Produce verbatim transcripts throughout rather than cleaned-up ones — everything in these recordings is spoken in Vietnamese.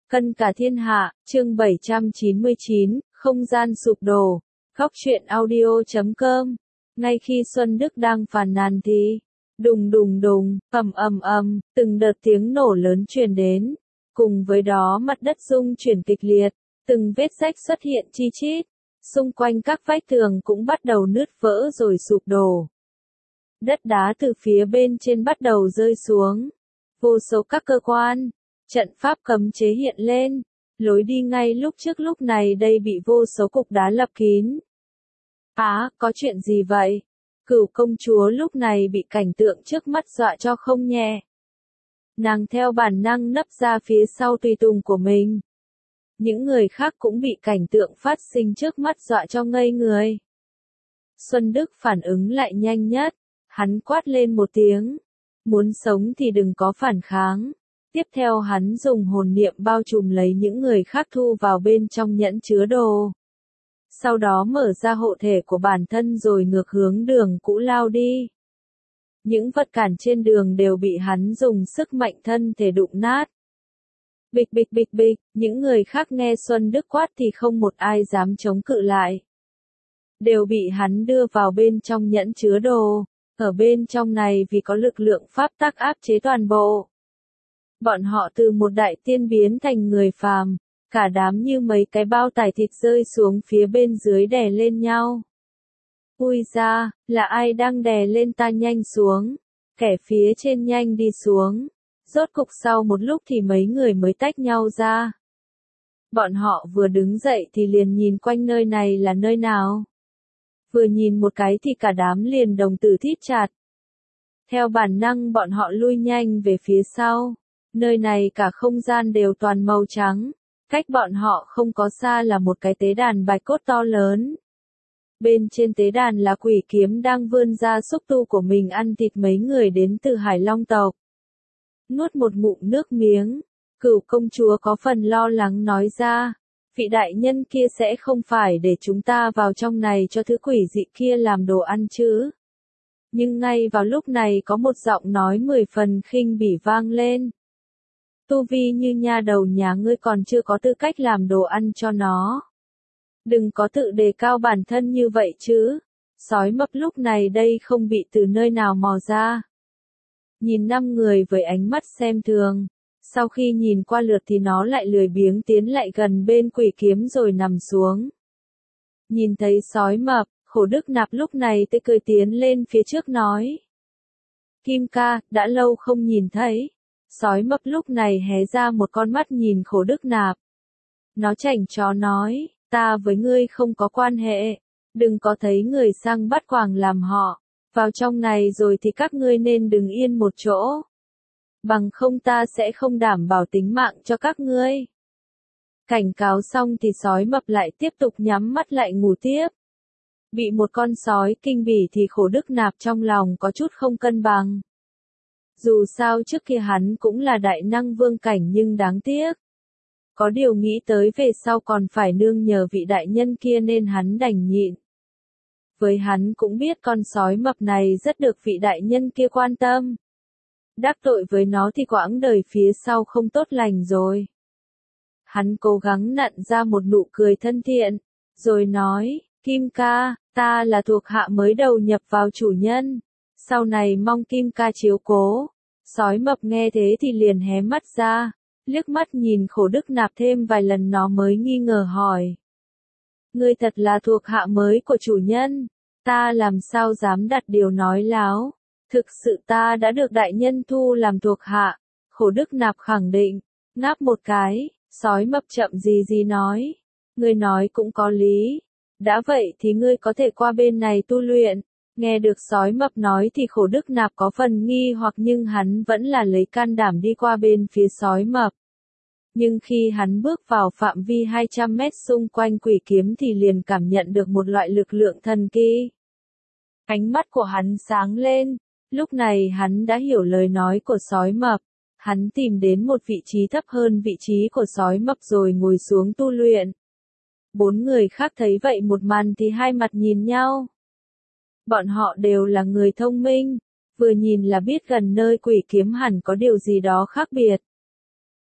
Cân cả thiên hạ, chương bảy trăm chín mươi chín, không gian sụp đổ. Góc truyện audio chấm com. Ngay khi Xuân Đức đang phàn nàn thì, đùng đùng đùng, ầm ầm ầm, từng đợt tiếng nổ lớn truyền đến. Cùng với đó mặt đất rung chuyển kịch liệt, từng vết rách xuất hiện chi chít. Xung quanh các vách tường cũng bắt đầu nứt vỡ rồi sụp đổ. Đất đá từ phía bên trên bắt đầu rơi xuống. Vô số các cơ quan, trận pháp cấm chế hiện lên, lối đi ngay lúc trước lúc này đây bị vô số cục đá lập kín. Á, có chuyện gì vậy? Cửu công chúa lúc này bị cảnh tượng trước mắt dọa cho không nhẹ. Nàng theo bản năng nấp ra phía sau tùy tùng của mình. Những người khác cũng bị cảnh tượng phát sinh trước mắt dọa cho ngây người. Xuân Đức phản ứng lại nhanh nhất, hắn quát lên một tiếng. Muốn sống thì đừng có phản kháng. Tiếp theo hắn dùng hồn niệm bao trùm lấy những người khác thu vào bên trong nhẫn chứa đồ. Sau đó mở ra hộ thể của bản thân rồi ngược hướng đường cũ lao đi. Những vật cản trên đường đều bị hắn dùng sức mạnh thân thể đụng nát. Bịch bịch bịch bịch, những người khác nghe Xuân Đức quát thì không một ai dám chống cự lại. Đều bị hắn đưa vào bên trong nhẫn chứa đồ. Ở bên trong này vì có lực lượng pháp tắc áp chế toàn bộ. Bọn họ từ một đại tiên biến thành người phàm, cả đám như mấy cái bao tải thịt rơi xuống phía bên dưới đè lên nhau. Ui ra, là ai đang đè lên ta nhanh xuống, kẻ phía trên nhanh đi xuống. Rốt cục sau một lúc thì mấy người mới tách nhau ra. Bọn họ vừa đứng dậy thì liền nhìn quanh nơi này là nơi nào. Vừa nhìn một cái thì cả đám liền đồng tử thít chặt. Theo bản năng bọn họ lui nhanh về phía sau. Nơi này cả không gian đều toàn màu trắng. Cách bọn họ không có xa là một cái tế đàn bạch cốt to lớn. Bên trên tế đàn là quỷ kiếm đang vươn ra xúc tu của mình ăn thịt mấy người đến từ Hải Long tộc. Nuốt một ngụm nước miếng, Cửu công chúa có phần lo lắng nói ra. Vị đại nhân kia sẽ không phải để chúng ta vào trong này cho thứ quỷ dị kia làm đồ ăn chứ. Nhưng ngay vào lúc này có một giọng nói mười phần khinh bỉ vang lên. Tu vi như nha đầu nhà ngươi còn chưa có tư cách làm đồ ăn cho nó. Đừng có tự đề cao bản thân như vậy chứ. Sói mập lúc này đây không bị từ nơi nào mò ra. Nhìn năm người với ánh mắt xem thường. Sau khi nhìn qua lượt thì nó lại lười biếng tiến lại gần bên quỷ kiếm rồi nằm xuống. Nhìn thấy sói mập, Khổ Đức Nạp lúc này tươi cười tiến lên phía trước nói. Kim ca, đã lâu không nhìn thấy. Sói mập lúc này hé ra một con mắt nhìn Khổ Đức Nạp. Nó chảnh chó nói, ta với ngươi không có quan hệ. Đừng có thấy người sang bắt quàng làm họ. Vào trong này rồi thì các ngươi nên đừng yên một chỗ. Bằng không ta sẽ không đảm bảo tính mạng cho các ngươi. Cảnh cáo xong thì sói mập lại tiếp tục nhắm mắt lại ngủ tiếp. Bị một con sói kinh bỉ thì Khổ Đức Nạp trong lòng có chút không cân bằng. Dù sao trước kia hắn cũng là đại năng vương cảnh nhưng đáng tiếc. Có điều nghĩ tới về sau còn phải nương nhờ vị đại nhân kia nên hắn đành nhịn. Với hắn cũng biết con sói mập này rất được vị đại nhân kia quan tâm. Đắc tội với nó thì quãng đời phía sau không tốt lành rồi. Hắn cố gắng nặn ra một nụ cười thân thiện, rồi nói, Kim ca, ta là thuộc hạ mới đầu nhập vào chủ nhân. Sau này mong Kim ca chiếu cố. Sói mập nghe thế thì liền hé mắt ra, liếc mắt nhìn Khổ Đức Nạp thêm vài lần nó mới nghi ngờ hỏi. Ngươi thật là thuộc hạ mới của chủ nhân, ta làm sao dám đặt điều nói láo. Thực sự ta đã được đại nhân thu làm thuộc hạ. Khổ Đức Nạp khẳng định, ngáp một cái, sói mập chậm gì gì nói. Ngươi nói cũng có lý. Đã vậy thì ngươi có thể qua bên này tu luyện. Nghe được sói mập nói thì Khổ Đức Nạp có phần nghi hoặc nhưng hắn vẫn là lấy can đảm đi qua bên phía sói mập. Nhưng khi hắn bước vào phạm vi hai trăm mét xung quanh quỷ kiếm thì liền cảm nhận được một loại lực lượng thần kỳ. Ánh mắt của hắn sáng lên. Lúc này hắn đã hiểu lời nói của sói mập. Hắn tìm đến một vị trí thấp hơn vị trí của sói mập rồi ngồi xuống tu luyện. Bốn người khác thấy vậy một màn thì hai mặt nhìn nhau. Bọn họ đều là người thông minh. Vừa nhìn là biết gần nơi quỷ kiếm hẳn có điều gì đó khác biệt.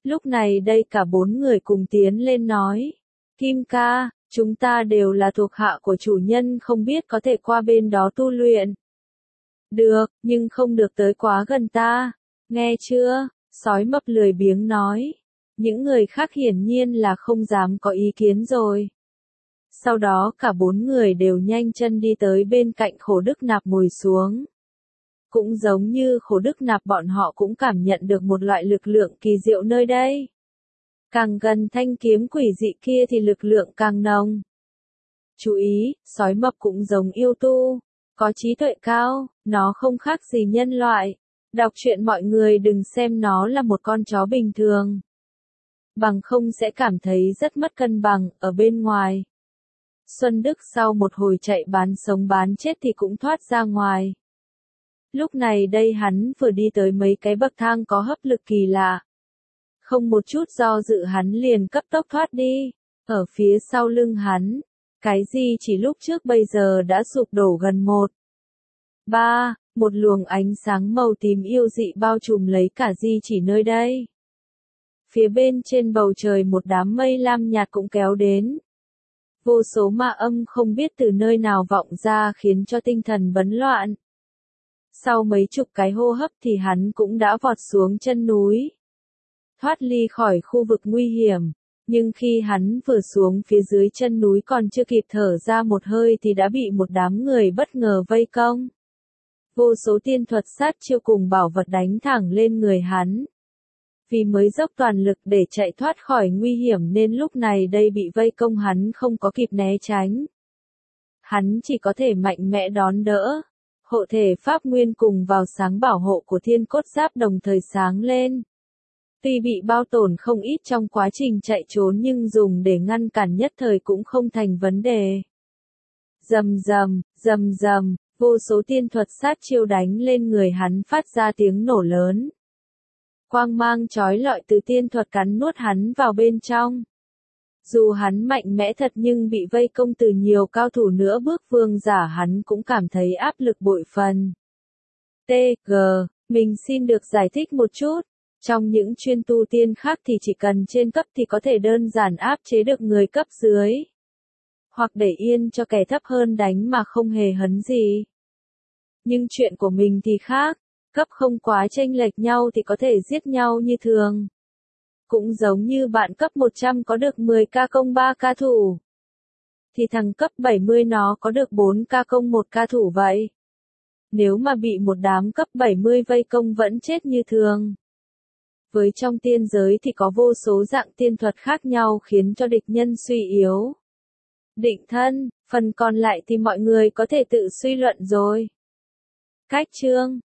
Lúc này đây cả bốn người cùng tiến lên nói. Kim ca, chúng ta đều là thuộc hạ của chủ nhân, không biết có thể qua bên đó tu luyện. Được, nhưng không được tới quá gần ta. Nghe chưa? Sói mập lười biếng nói. Những người khác hiển nhiên là không dám có ý kiến rồi. Sau đó cả bốn người đều nhanh chân đi tới bên cạnh Khổ Đức Nạp ngồi xuống. Cũng giống như Khổ Đức Nạp, bọn họ cũng cảm nhận được một loại lực lượng kỳ diệu nơi đây. Càng gần thanh kiếm quỷ dị kia thì lực lượng càng nồng. Chú ý, sói mập cũng giống yêu tu, có trí tuệ cao, nó không khác gì nhân loại. Đọc truyện mọi người đừng xem nó là một con chó bình thường. Bằng không sẽ cảm thấy rất mất cân bằng ở bên ngoài. Xuân Đức sau một hồi chạy bán sống bán chết thì cũng thoát ra ngoài. Lúc này đây hắn vừa đi tới mấy cái bậc thang có hấp lực kỳ lạ. Không một chút do dự hắn liền cấp tốc thoát đi. Ở phía sau lưng hắn, cái gì chỉ lúc trước bây giờ đã sụp đổ gần một. Ba, một luồng ánh sáng màu tím yêu dị bao trùm lấy cả di chỉ nơi đây. Phía bên trên bầu trời một đám mây lam nhạt cũng kéo đến. Vô số ma âm không biết từ nơi nào vọng ra khiến cho tinh thần bấn loạn. Sau mấy chục cái hô hấp thì hắn cũng đã vọt xuống chân núi. Thoát ly khỏi khu vực nguy hiểm. Nhưng khi hắn vừa xuống phía dưới chân núi còn chưa kịp thở ra một hơi thì đã bị một đám người bất ngờ vây công. Vô số tiên thuật sát chiêu cùng bảo vật đánh thẳng lên người hắn. Vì mới dốc toàn lực để chạy thoát khỏi nguy hiểm nên lúc này đây bị vây công hắn không có kịp né tránh. Hắn chỉ có thể mạnh mẽ đón đỡ. Hộ thể pháp nguyên cùng vào sáng bảo hộ của thiên cốt giáp đồng thời sáng lên. Tuy bị bao tổn không ít trong quá trình chạy trốn nhưng dùng để ngăn cản nhất thời cũng không thành vấn đề. Rầm rầm, rầm rầm, vô số tiên thuật sát chiêu đánh lên người hắn phát ra tiếng nổ lớn. Quang mang chói lọi từ tiên thuật cắn nuốt hắn vào bên trong. Dù hắn mạnh mẽ thật nhưng bị vây công từ nhiều cao thủ nữa bước vương giả hắn cũng cảm thấy áp lực bội phần. T G, mình xin được giải thích một chút. Trong những chuyên tu tiên khác thì chỉ cần trên cấp thì có thể đơn giản áp chế được người cấp dưới. Hoặc để yên cho kẻ thấp hơn đánh mà không hề hấn gì. Nhưng chuyện của mình thì khác. Cấp không quá chênh lệch nhau thì có thể giết nhau như thường. Cũng giống như bạn cấp một trăm có được mười ca công ba ca thủ. Thì thằng cấp bảy mươi nó có được bốn ca công một ca thủ vậy. Nếu mà bị một đám cấp bảy mươi vây công vẫn chết như thường. Với trong tiên giới thì có vô số dạng tiên thuật khác nhau khiến cho địch nhân suy yếu. Định thân, phần còn lại thì mọi người có thể tự suy luận rồi. Cách chương